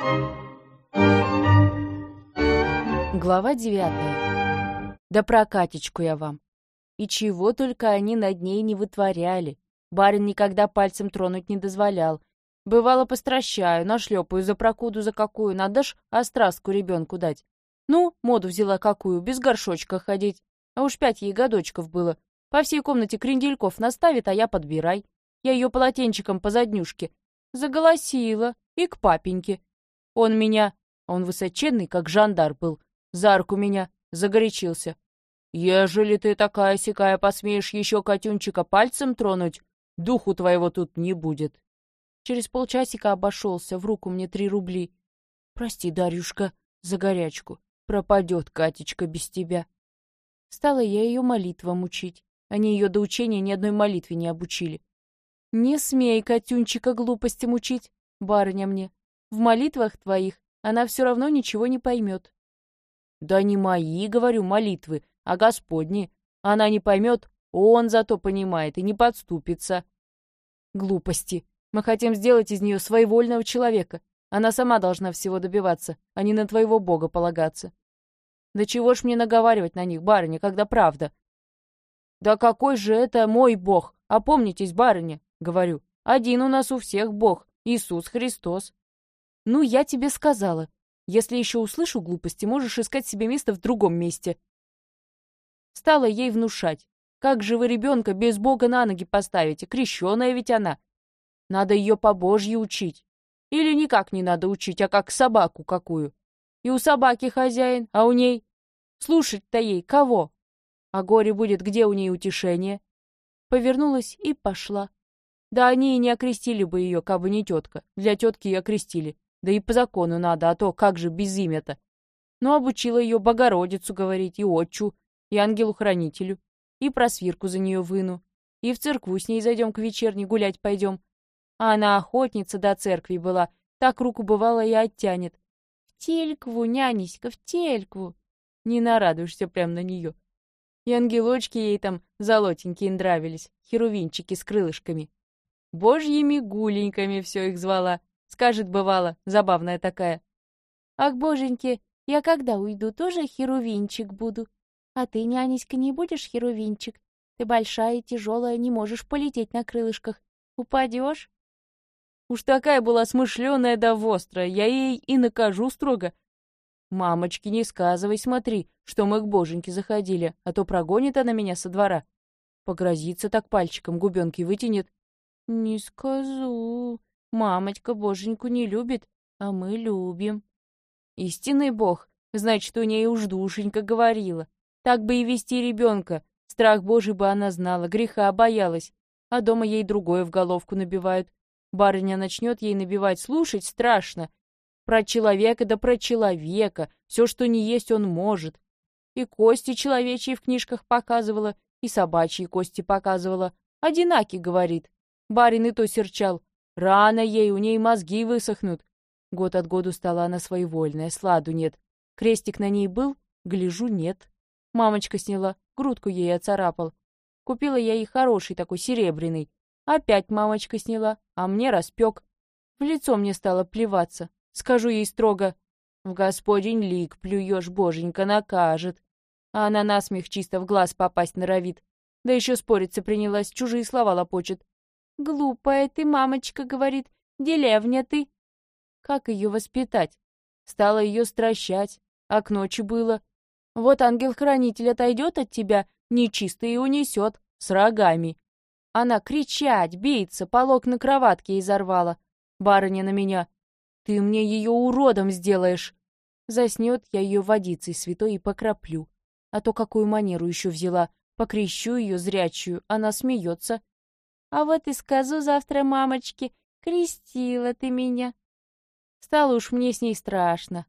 Глава 9. Да про Катечку я вам. И чего только они над ней не вытворяли. Барин никогда пальцем тронуть не дозволял. Бывало, постращаю, нашлепаю за прокуду за какую, надо ж острастку ребенку дать. Ну, моду взяла какую, без горшочка ходить. А уж 5 ей годочков было. По всей комнате крендельков наставит, а я подбирай. Я ее полотенчиком по заднюшке. Заголосила. И к папеньке. Он меня, он высоченный, как жандар был, за руку меня загорячился. «Ежели ты такая-сякая посмеешь еще Катюнчика пальцем тронуть, духу твоего тут не будет». Через полчасика обошелся, в руку мне 3 рубли. «Прости, Дарюшка, за горячку. Пропадет Катечка без тебя». Стала я ее молитвам учить. Они ее до учения ни одной молитве не обучили. «Не смей Катюнчика глупостям учить, барыня мне. В молитвах твоих она все равно ничего не поймет». «Да не мои, говорю, молитвы, а Господни. Она не поймет, он зато понимает и не подступится». «Глупости. Мы хотим сделать из нее своевольного человека. Она сама должна всего добиваться, а не на твоего Бога полагаться». «Да чего ж мне наговаривать на них, барыня, когда правда?» «Да какой же это мой Бог? Опомнитесь, барыня, — говорю, — один у нас у всех Бог, Иисус Христос». «Ну, я тебе сказала. Если еще услышу глупости, можешь искать себе место в другом месте». Стала ей внушать. Как же вы ребенка без Бога на ноги поставите? Крещеная ведь она. Надо ее по-божьи учить. Или никак не надо учить, а как собаку какую. И у собаки хозяин, а у ней... Слушать-то ей кого? А горе будет, где у ней утешение? Повернулась и пошла. Да они и не окрестили бы ее, кабы не тетка. Для тетки и окрестили. Да и по закону надо, а то как же без имя-то? Но обучила ее Богородицу говорить, и отчу, и ангелу-хранителю, и просвирку за нее выну, и в церкву с ней зайдем к вечерне, гулять пойдем. А она охотница до церкви была, так руку бывало и оттянет. В телькву, нянеська, в телькву. Не нарадуешься прям на нее. И ангелочки ей там золотенькие нравились, херувинчики с крылышками. Божьими гуленьками все их звала. Скажет, бывало, забавная такая. «Ах, боженьки, я когда уйду, тоже херувинчик буду. А ты, нянеська, не будешь херувинчик? Ты большая и тяжелая, не можешь полететь на крылышках. Упадешь?» Уж такая была смышленая да вострая, я ей и накажу строго. «Мамочки, не сказывай, смотри, что мы к боженьке заходили, а то прогонит она меня со двора». Погрозится так пальчиком, губенки вытянет. «Не скажу. Мамочка боженьку не любит, а мы любим». Истинный Бог, значит, у ней уж душенька говорила. Так бы и вести ребенка. Страх Божий бы она знала, греха боялась. А дома ей другое в головку набивают. Барыня начнет ей набивать, слушать страшно. Про человека да про человека. Все, что не есть, он может. И кости человечьи в книжках показывала, и собачьи кости показывала. Одинаки, говорит. Барин и то серчал. Рано ей, у ней мозги высохнут. Год от году стала она своевольная, сладу нет. Крестик на ней был, гляжу, нет. Мамочка сняла, грудку ей оцарапал. Купила я ей хороший такой, серебряный. Опять мамочка сняла, а мне распек. В лицо мне стало плеваться. Скажу ей строго: «В Господень лик плюешь, боженька накажет». А она насмех чисто в глаз попасть норовит. Да еще спориться принялась, чужие слова лопочет. «Глупая ты, мамочка, — говорит, — деревня ты». Как ее воспитать? Стала ее стращать, а к ночи было. Вот ангел-хранитель отойдет от тебя, нечисто и унесет, с рогами. Она кричать, биться, полог на кроватке изорвала. Барыня на меня: «Ты мне ее уродом сделаешь». Заснет, я ее водицей святой и покроплю. А то какую манеру еще взяла, покрещу ее зрячую, она смеется. «А вот и скажу завтра мамочке: крестила ты меня». Стало уж мне с ней страшно.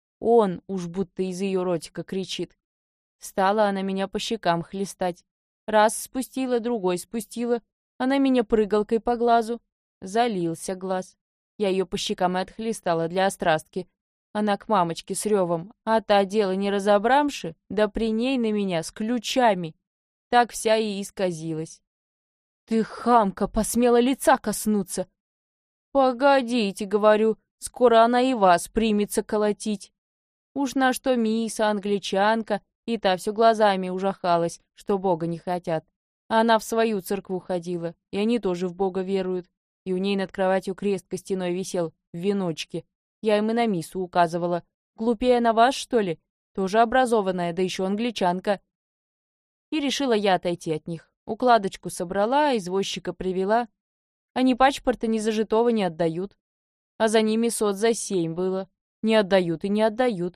Он уж будто из ее ротика кричит. Стала она меня по щекам хлестать. Раз спустила, другой спустила. Она меня прыгалкой по глазу. Залился глаз. Я ее по щекам и отхлестала для острастки. Она к мамочке с ревом, а та дело не разобрамши, да при ней на меня с ключами. Так вся и исказилась. «Ты, хамка, посмела лица коснуться!» «Погодите, — говорю, Скоро она и вас примется колотить. Уж на что мисс, англичанка, и та все глазами ужахалась, что Бога не хотят. А она в свою церкву ходила, и они тоже в Бога веруют. И у ней над кроватью крест костяной висел в веночке. Я им и на миссу указывала. Глупее на вас, что ли? Тоже образованная, да еще англичанка. И решила я отойти от них. Укладочку собрала, извозчика привела. Они пачпорта ни зажитого не отдают. А за ними сот за 7 было. Не отдают и не отдают.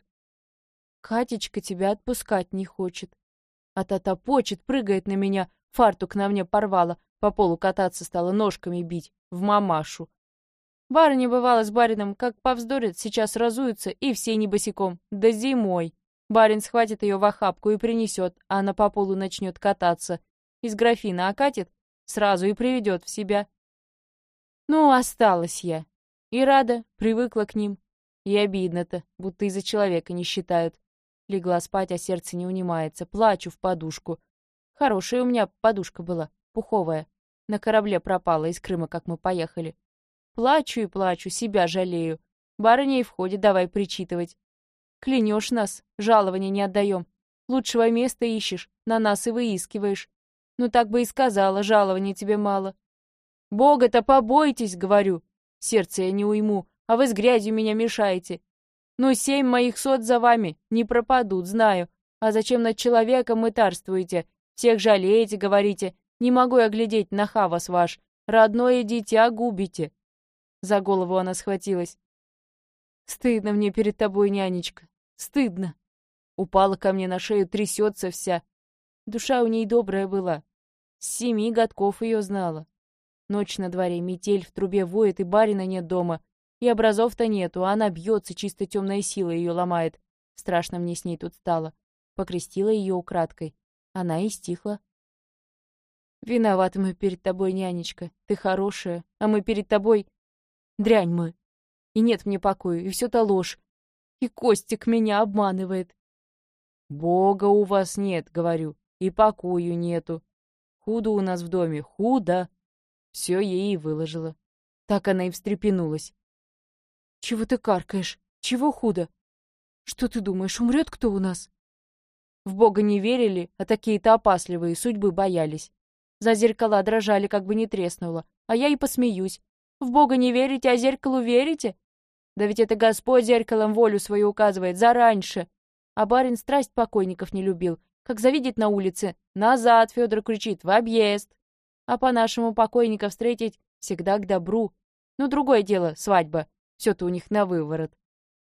Катечка тебя отпускать не хочет. А та топочет, прыгает на меня, фартук на мне порвала, по полу кататься стала, ножками бить, в мамашу. Барыня бывала с барином, как повздорят, сейчас разуются, и все не босиком, да зимой. Барин схватит ее в охапку и принесет, а она по полу начнет кататься. Из графина окатит, сразу и приведет в себя. Ну, осталась я. И рада, привыкла к ним. И обидно-то, будто из-за человека не считают. Легла спать, а сердце не унимается. Плачу в подушку. Хорошая у меня подушка была, пуховая. На корабле пропала из Крыма, как мы поехали. Плачу и плачу, себя жалею. Барыня и входит, давай причитывать. Клянешь нас, жалования не отдаем. Лучшего места ищешь, на нас и выискиваешь. Ну так бы и сказала, жалования тебе мало. Бога-то побойтесь, говорю. Сердце я не уйму, а вы с грязью меня мешаете. Ну, 7 моих сот за вами не пропадут, знаю. А зачем над человеком мытарствуете? Всех жалеете, говорите. Не могу я глядеть на хавас ваш. Родное дитя губите. За голову она схватилась. Стыдно мне перед тобой, нянечка. Стыдно. Упала ко мне на шею, трясется вся. Душа у ней добрая была. С 7 годков ее знала. Ночь на дворе, метель в трубе воет, и барина нет дома. И образов-то нету, а она бьется, чисто темная сила ее ломает. Страшно мне с ней тут стало. Покрестила ее украдкой. Она и стихла. Виноваты мы перед тобой, нянечка. Ты хорошая, а мы перед тобой... Дрянь мы. И нет мне покоя, и все-то ложь. И Костик меня обманывает. Бога у вас нет, говорю, и покою нету. Худо у нас в доме, худо. Все ей и выложила. Так она и встрепенулась. Чего ты каркаешь? Чего худо? Что ты думаешь, умрет кто у нас? В Бога не верили, а такие-то опасливые, судьбы боялись. За зеркала дрожали, как бы не треснуло. А я и посмеюсь. В Бога не верите, а зеркалу верите? Да ведь это Господь зеркалом волю свою указывает зараньше. А барин страсть покойников не любил. Как завидит на улице, назад, Федор кричит, в объезд. А по-нашему покойника встретить всегда к добру. Ну, другое дело, свадьба. Все-то у них на выворот.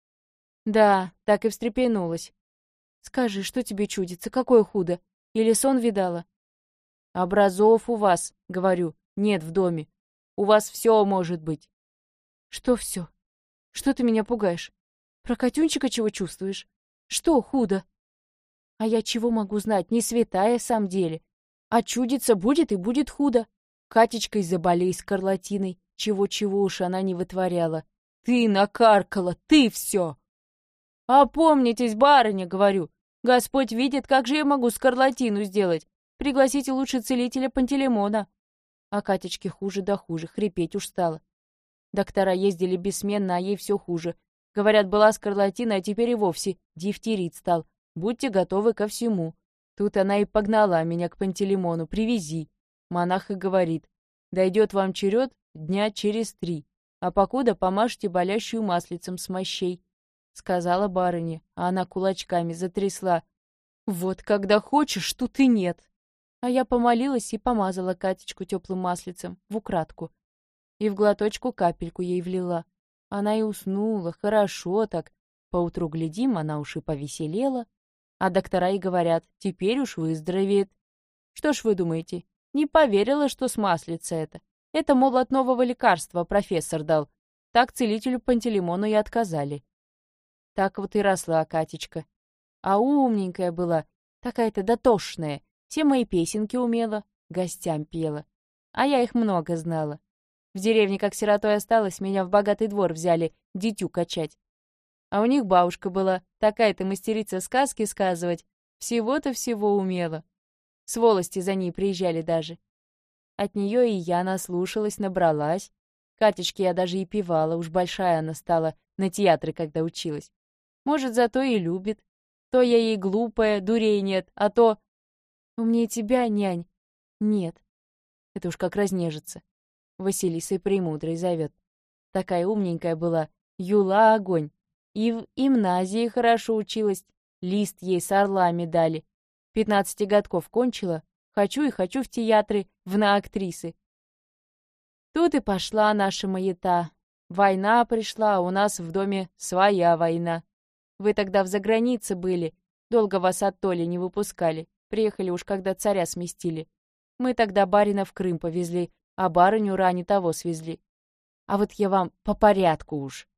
Да, так и встрепенулась. Скажи, что тебе чудится, какое худо? Или сон видала? Образов у вас, говорю, нет в доме. У вас все может быть. Что все? Что ты меня пугаешь? Про Катюнчика чего чувствуешь? Что худо? А я чего могу знать, не святая сам деле. А чудиться будет и будет худо. Катечкой заболей скарлатиной, чего-чего уж она не вытворяла. Ты накаркала, ты все. Опомнитесь, барыня, говорю. Господь видит, как же я могу скарлатину сделать. Пригласите лучше целителя Пантелеймона. А Катечке хуже да хуже, хрипеть уж стало. Доктора ездили бессменно, а ей все хуже. Говорят, была скарлатина, а теперь и вовсе дифтерит стал. Будьте готовы ко всему. Тут она и погнала меня к Пантелеймону. Привези. Монах и говорит. Дойдет вам черед дня через 3. А покуда помажьте болящую маслицем с мощей. Сказала барыня, а она кулачками затрясла. Вот когда хочешь, тут и нет. А я помолилась и помазала Катечку теплым маслицем, в украдку. И в глоточку капельку ей влила. Она и уснула, хорошо так. Поутру глядим, она уж и повеселела. А доктора и говорят, теперь уж выздоровеет. Что ж вы думаете, не поверила, что с маслица это? Это, мол, от нового лекарства профессор дал. Так целителю Пантелеймону и отказали. Так вот и росла Катечка. А умненькая была, такая-то дотошная. Все мои песенки умела, гостям пела. А я их много знала. В деревне, как сиротой осталась, меня в богатый двор взяли дитю качать. А у них бабушка была, такая-то мастерица сказки сказывать. Всего-то всего умела. С волости за ней приезжали даже. От нее и я наслушалась, набралась. Катечке я даже и певала, уж большая она стала на театре, когда училась. Может, зато и любит. То я ей глупая, дурей нет, а то... Умнее тебя, нянь. Нет. Это уж как разнежится. Василисой Премудрой зовет. Такая умненькая была, Юла огонь. И в гимназии хорошо училась. Лист ей с орлами дали. 15 годков кончила. Хочу и хочу в театры, на актрисы. Тут и пошла наша маята. Война пришла, а у нас в доме своя война. Вы тогда в загранице были, долго вас оттуда не выпускали. Приехали уж, когда царя сместили. Мы тогда барина в Крым повезли, а барыню ранее того свезли. А вот я вам по порядку уж.